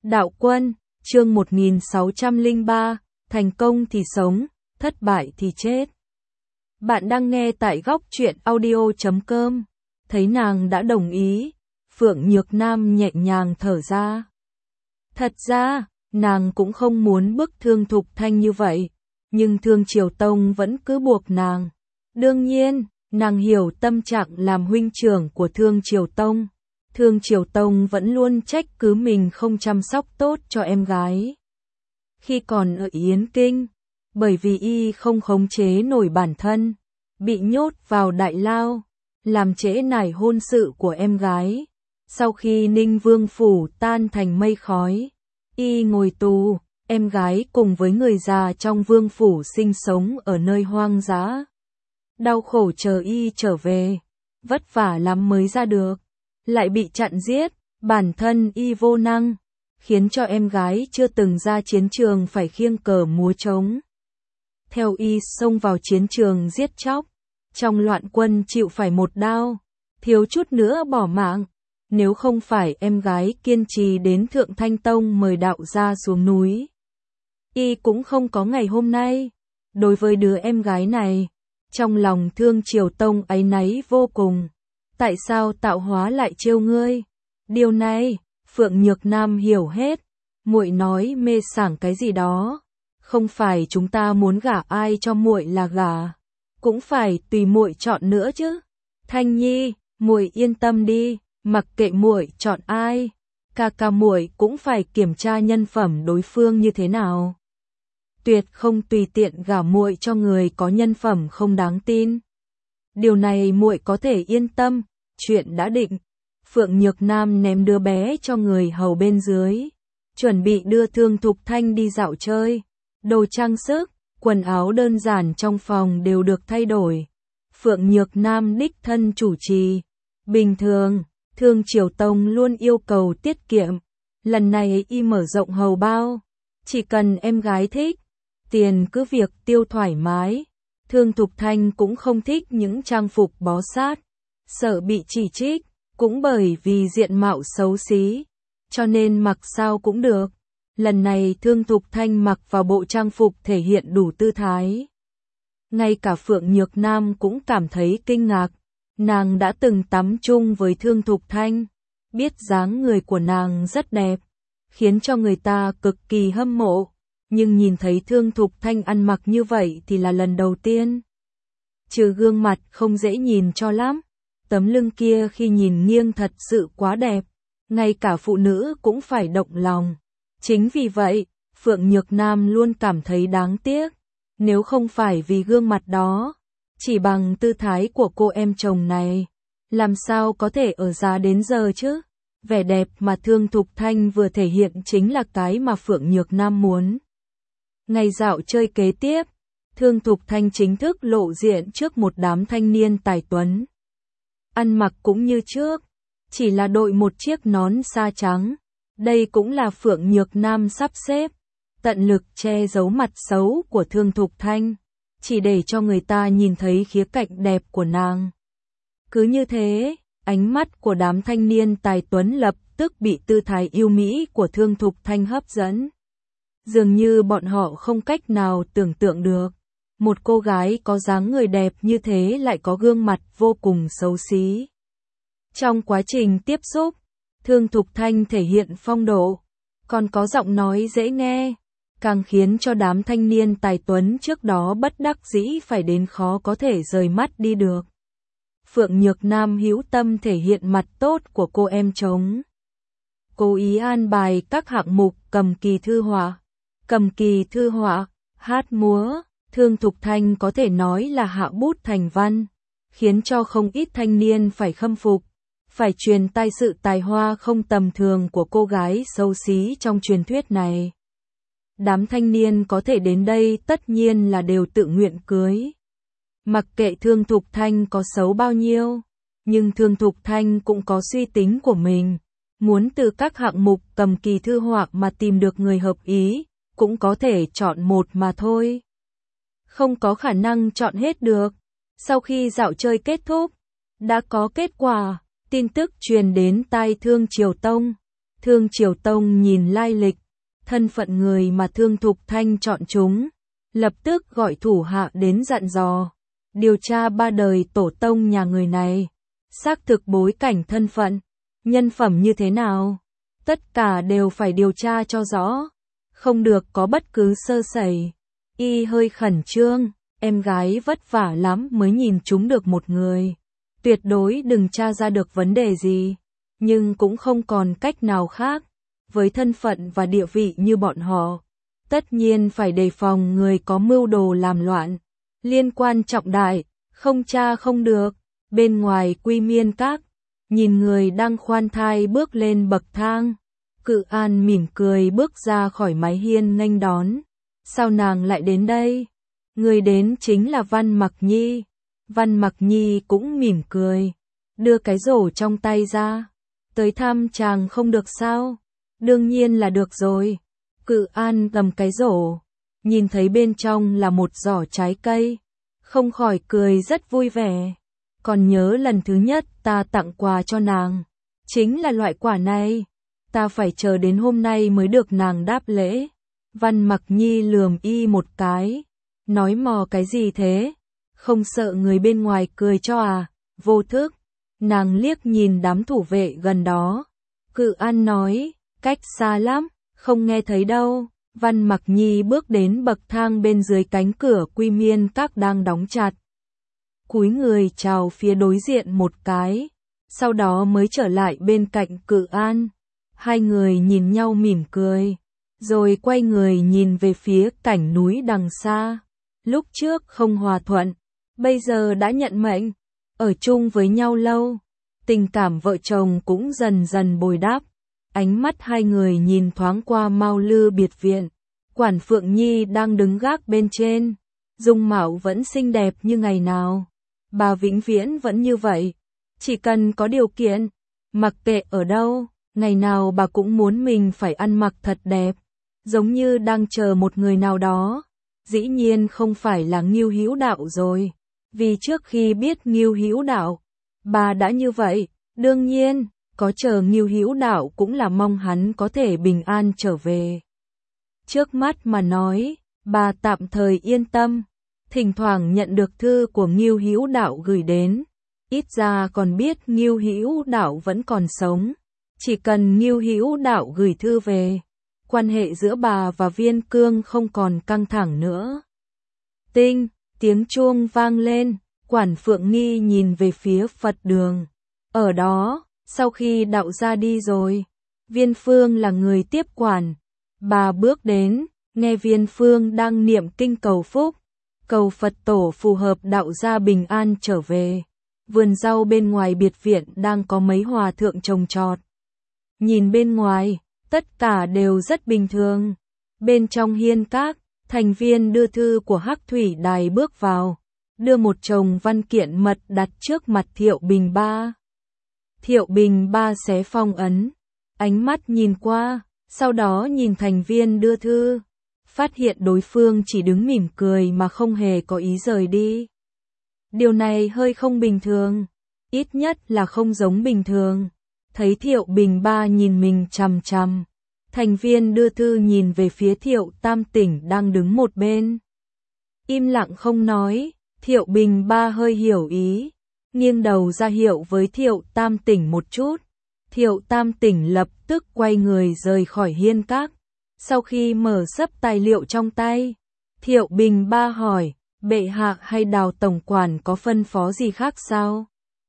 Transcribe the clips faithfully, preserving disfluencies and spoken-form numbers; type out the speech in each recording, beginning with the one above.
Đạo Quân, chương một nghìn sáu trăm lẻ ba, thành công thì sống, thất bại thì chết. Bạn đang nghe tại góc truyện audio chấm com. Thấy nàng đã đồng ý, Phượng Nhược Nam nhẹ nhàng thở ra. Thật ra, nàng cũng không muốn bức Thương Thục Thanh như vậy, nhưng Thương Triều Tông vẫn cứ buộc nàng. Đương nhiên, nàng hiểu tâm trạng làm huynh trưởng của Thương Triều Tông. Thương Triều Tông vẫn luôn trách cứ mình không chăm sóc tốt cho em gái. Khi còn ở Yến Kinh, bởi vì y không khống chế nổi bản thân, bị nhốt vào đại lao, làm trễ nải hôn sự của em gái. Sau khi Ninh Vương Phủ tan thành mây khói, y ngồi tù, em gái cùng với người già trong Vương Phủ sinh sống ở nơi hoang dã. Đau khổ chờ y trở về, vất vả lắm mới ra được, lại bị chặn giết, bản thân y vô năng, khiến cho em gái chưa từng ra chiến trường phải khiêng cờ múa trống. Theo y xông vào chiến trường giết chóc, trong loạn quân chịu phải một đao, thiếu chút nữa bỏ mạng. Nếu không phải em gái kiên trì đến Thượng Thanh Tông mời đạo gia xuống núi, y cũng không có ngày hôm nay. Đối với đứa em gái này, trong lòng Thương Triều Tông áy náy vô cùng. Tại sao tạo hóa lại trêu ngươi? Điều này, Phượng Nhược Nam hiểu hết. Muội nói mê sảng cái gì đó? Không phải chúng ta muốn gả ai cho muội là gả, cũng phải tùy muội chọn nữa chứ. Thanh Nhi, muội yên tâm đi, mặc kệ muội chọn ai, ca ca muội cũng phải kiểm tra nhân phẩm đối phương như thế nào. Tuyệt không tùy tiện gả muội cho người có nhân phẩm không đáng tin. Điều này muội có thể yên tâm, chuyện đã định. Phượng Nhược Nam ném đứa bé cho người hầu bên dưới, chuẩn bị đưa Thương Thục Thanh đi dạo chơi. Đồ trang sức, quần áo đơn giản trong phòng đều được thay đổi. Phượng Nhược Nam đích thân chủ trì. Bình thường, Thương Triều Tông luôn yêu cầu tiết kiệm. Lần này y mở rộng hầu bao, chỉ cần em gái thích, tiền cứ việc tiêu thoải mái. Thương Thục Thanh cũng không thích những trang phục bó sát, sợ bị chỉ trích, cũng bởi vì diện mạo xấu xí, cho nên mặc sao cũng được. Lần này Thương Thục Thanh mặc vào bộ trang phục thể hiện đủ tư thái. Ngay cả Phượng Nhược Nam cũng cảm thấy kinh ngạc. Nàng đã từng tắm chung với Thương Thục Thanh, biết dáng người của nàng rất đẹp, khiến cho người ta cực kỳ hâm mộ. Nhưng nhìn thấy Thương Thục Thanh ăn mặc như vậy thì là lần đầu tiên. Trừ gương mặt không dễ nhìn cho lắm, tấm lưng kia khi nhìn nghiêng thật sự quá đẹp, ngay cả phụ nữ cũng phải động lòng. Chính vì vậy, Phượng Nhược Nam luôn cảm thấy đáng tiếc, nếu không phải vì gương mặt đó, chỉ bằng tư thái của cô em chồng này, làm sao có thể ở già đến giờ chứ? Vẻ đẹp mà Thương Thục Thanh vừa thể hiện chính là cái mà Phượng Nhược Nam muốn. Ngày dạo chơi kế tiếp, Thương Thục Thanh chính thức lộ diện trước một đám thanh niên tài tuấn. Ăn mặc cũng như trước, chỉ là đội một chiếc nón sa trắng. Đây cũng là Phượng Nhược Nam sắp xếp, tận lực che giấu mặt xấu của Thương Thục Thanh, chỉ để cho người ta nhìn thấy khía cạnh đẹp của nàng. Cứ như thế, ánh mắt của đám thanh niên tài tuấn lập tức bị tư thái yêu mỹ của Thương Thục Thanh hấp dẫn. Dường như bọn họ không cách nào tưởng tượng được, một cô gái có dáng người đẹp như thế lại có gương mặt vô cùng xấu xí. Trong quá trình tiếp xúc, Thương Thục Thanh thể hiện phong độ, còn có giọng nói dễ nghe, càng khiến cho đám thanh niên tài tuấn trước đó bất đắc dĩ phải đến khó có thể rời mắt đi được. Phượng Nhược Nam hữu tâm thể hiện mặt tốt của cô em chồng. Cố ý an bài các hạng mục cầm kỳ thư họa, cầm kỳ thư họa, hát múa. Thương Thục Thanh có thể nói là hạ bút thành văn, khiến cho không ít thanh niên phải khâm phục, phải truyền tai sự tài hoa không tầm thường của cô gái xấu xí trong truyền thuyết này. Đám thanh niên có thể đến đây tất nhiên là đều tự nguyện cưới. Mặc kệ Thương Thục Thanh có xấu bao nhiêu, nhưng Thương Thục Thanh cũng có suy tính của mình, muốn từ các hạng mục cầm kỳ thư họa mà tìm được người hợp ý, cũng có thể chọn một mà thôi. Không có khả năng chọn hết được. Sau khi dạo chơi kết thúc, đã có kết quả, tin tức truyền đến tai Thương Triều Tông. Thương Triều Tông nhìn lai lịch, thân phận người mà Thương Thục Thanh chọn chúng, lập tức gọi thủ hạ đến dặn dò, điều tra ba đời tổ tông nhà người này, xác thực bối cảnh thân phận, nhân phẩm như thế nào, tất cả đều phải điều tra cho rõ, không được có bất cứ sơ sẩy. Y hơi khẩn trương, em gái vất vả lắm mới nhìn chúng được một người, tuyệt đối đừng tra ra được vấn đề gì, nhưng cũng không còn cách nào khác, với thân phận và địa vị như bọn họ, tất nhiên phải đề phòng người có mưu đồ làm loạn, liên quan trọng đại, không tra không được. Bên ngoài Quy Miên Các, nhìn người đang khoan thai bước lên bậc thang, Cự An mỉm cười bước ra khỏi mái hiên nghênh đón. Sao nàng lại đến đây? Người đến chính là Văn Mặc Nhi. Văn Mặc Nhi cũng mỉm cười, đưa cái rổ trong tay ra. Tới thăm chàng không được sao? Đương nhiên là được rồi. Cự An cầm cái rổ, nhìn thấy bên trong là một giỏ trái cây, không khỏi cười rất vui vẻ. Còn nhớ lần thứ nhất ta tặng quà cho nàng, chính là loại quả này. Ta phải chờ đến hôm nay mới được nàng đáp lễ. Văn Mặc Nhi lườm y một cái, nói mò cái gì thế? Không sợ người bên ngoài cười cho à? Vô thức, nàng liếc nhìn đám thủ vệ gần đó. Cự An nói, cách xa lắm, không nghe thấy đâu. Văn Mặc Nhi bước đến bậc thang bên dưới cánh cửa Quy Miên Các đang đóng chặt. Cúi người chào phía đối diện một cái, sau đó mới trở lại bên cạnh Cự An. Hai người nhìn nhau mỉm cười, rồi quay người nhìn về phía cảnh núi đằng xa. Lúc trước không hòa thuận, bây giờ đã nhận mệnh, ở chung với nhau lâu, tình cảm vợ chồng cũng dần dần bồi đắp. Ánh mắt hai người nhìn thoáng qua Mao Lư biệt viện, Quản Phượng Nhi đang đứng gác bên trên, dung mạo vẫn xinh đẹp như ngày nào. Bà vĩnh viễn vẫn như vậy, chỉ cần có điều kiện, mặc kệ ở đâu, ngày nào bà cũng muốn mình phải ăn mặc thật đẹp, giống như đang chờ một người nào đó. Dĩ nhiên không phải là Ngưu Hữu Đạo rồi, vì trước khi biết Ngưu Hữu Đạo, bà đã như vậy. Đương nhiên, có chờ Ngưu Hữu Đạo cũng là mong hắn có thể bình an trở về. Trước mắt mà nói, bà tạm thời yên tâm, thỉnh thoảng nhận được thư của Ngưu Hữu Đạo gửi đến, ít ra còn biết Ngưu Hữu Đạo vẫn còn sống. Chỉ cần Ngưu Hữu Đạo gửi thư về, quan hệ giữa bà và Viên Cương không còn căng thẳng nữa. Tinh, tiếng chuông vang lên, Quản Phượng Nghi nhìn về phía Phật đường. Ở đó, sau khi đạo gia đi rồi, Viên Phương là người tiếp quản. Bà bước đến, nghe Viên Phương đang niệm kinh cầu phúc, cầu Phật tổ phù hợp đạo gia bình an trở về. Vườn rau bên ngoài biệt viện đang có mấy hòa thượng trồng trọt. Nhìn bên ngoài, tất cả đều rất bình thường. Bên trong hiên các, thành viên đưa thư của Hắc Thủy Đài bước vào, đưa một chồng văn kiện mật đặt trước mặt Thiệu Bình Ba. Thiệu Bình Ba xé phong ấn, ánh mắt nhìn qua, sau đó nhìn thành viên đưa thư, phát hiện đối phương chỉ đứng mỉm cười mà không hề có ý rời đi. Điều này hơi không bình thường, ít nhất là không giống bình thường. Thấy Thiệu Bình Ba nhìn mình chằm chằm, thành viên đưa thư nhìn về phía Thiệu Tam Tỉnh đang đứng một bên. Im lặng không nói, Thiệu Bình Ba hơi hiểu ý, nghiêng đầu ra hiệu với Thiệu Tam Tỉnh một chút. Thiệu Tam Tỉnh lập tức quay người rời khỏi hiên các. Sau khi mở sấp tài liệu trong tay, Thiệu Bình Ba hỏi, bệ hạ hay Đào tổng quản có phân phó gì khác sao?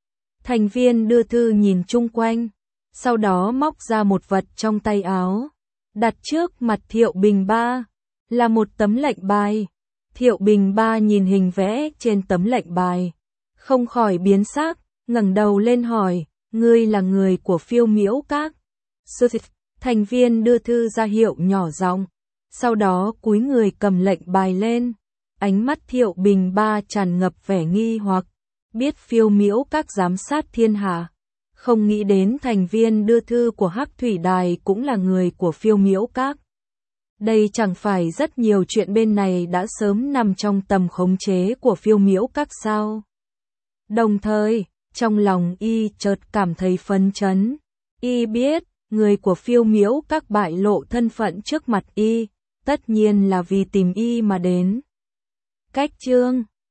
Thành viên đưa thư nhìn chung quanh, sau đó móc ra một vật trong tay áo, đặt trước mặt Thiệu Bình Ba, là một tấm lệnh bài. Thiệu Bình Ba nhìn hình vẽ trên tấm lệnh bài, không khỏi biến sắc, ngẩng đầu lên hỏi, ngươi là người của Phiêu Miễu Các? Thành viên đưa thư ra hiệu nhỏ giọng, sau đó cúi người cầm lệnh bài lên. Ánh mắt Thiệu Bình Ba tràn ngập vẻ nghi hoặc, biết Phiêu Miễu Các giám sát thiên hạ, không nghĩ đến thành viên đưa thư của Hắc Thủy Đài cũng là người của Phiêu Miễu Các. Đây chẳng phải rất nhiều chuyện bên này đã sớm nằm trong tầm khống chế của Phiêu Miễu Các sao? Đồng thời, trong lòng y chợt cảm thấy phấn chấn, y biết, Người của Phiêu Miễu Các bại lộ thân phận trước mặt y, tất nhiên là vì tìm y mà đến. Cách chương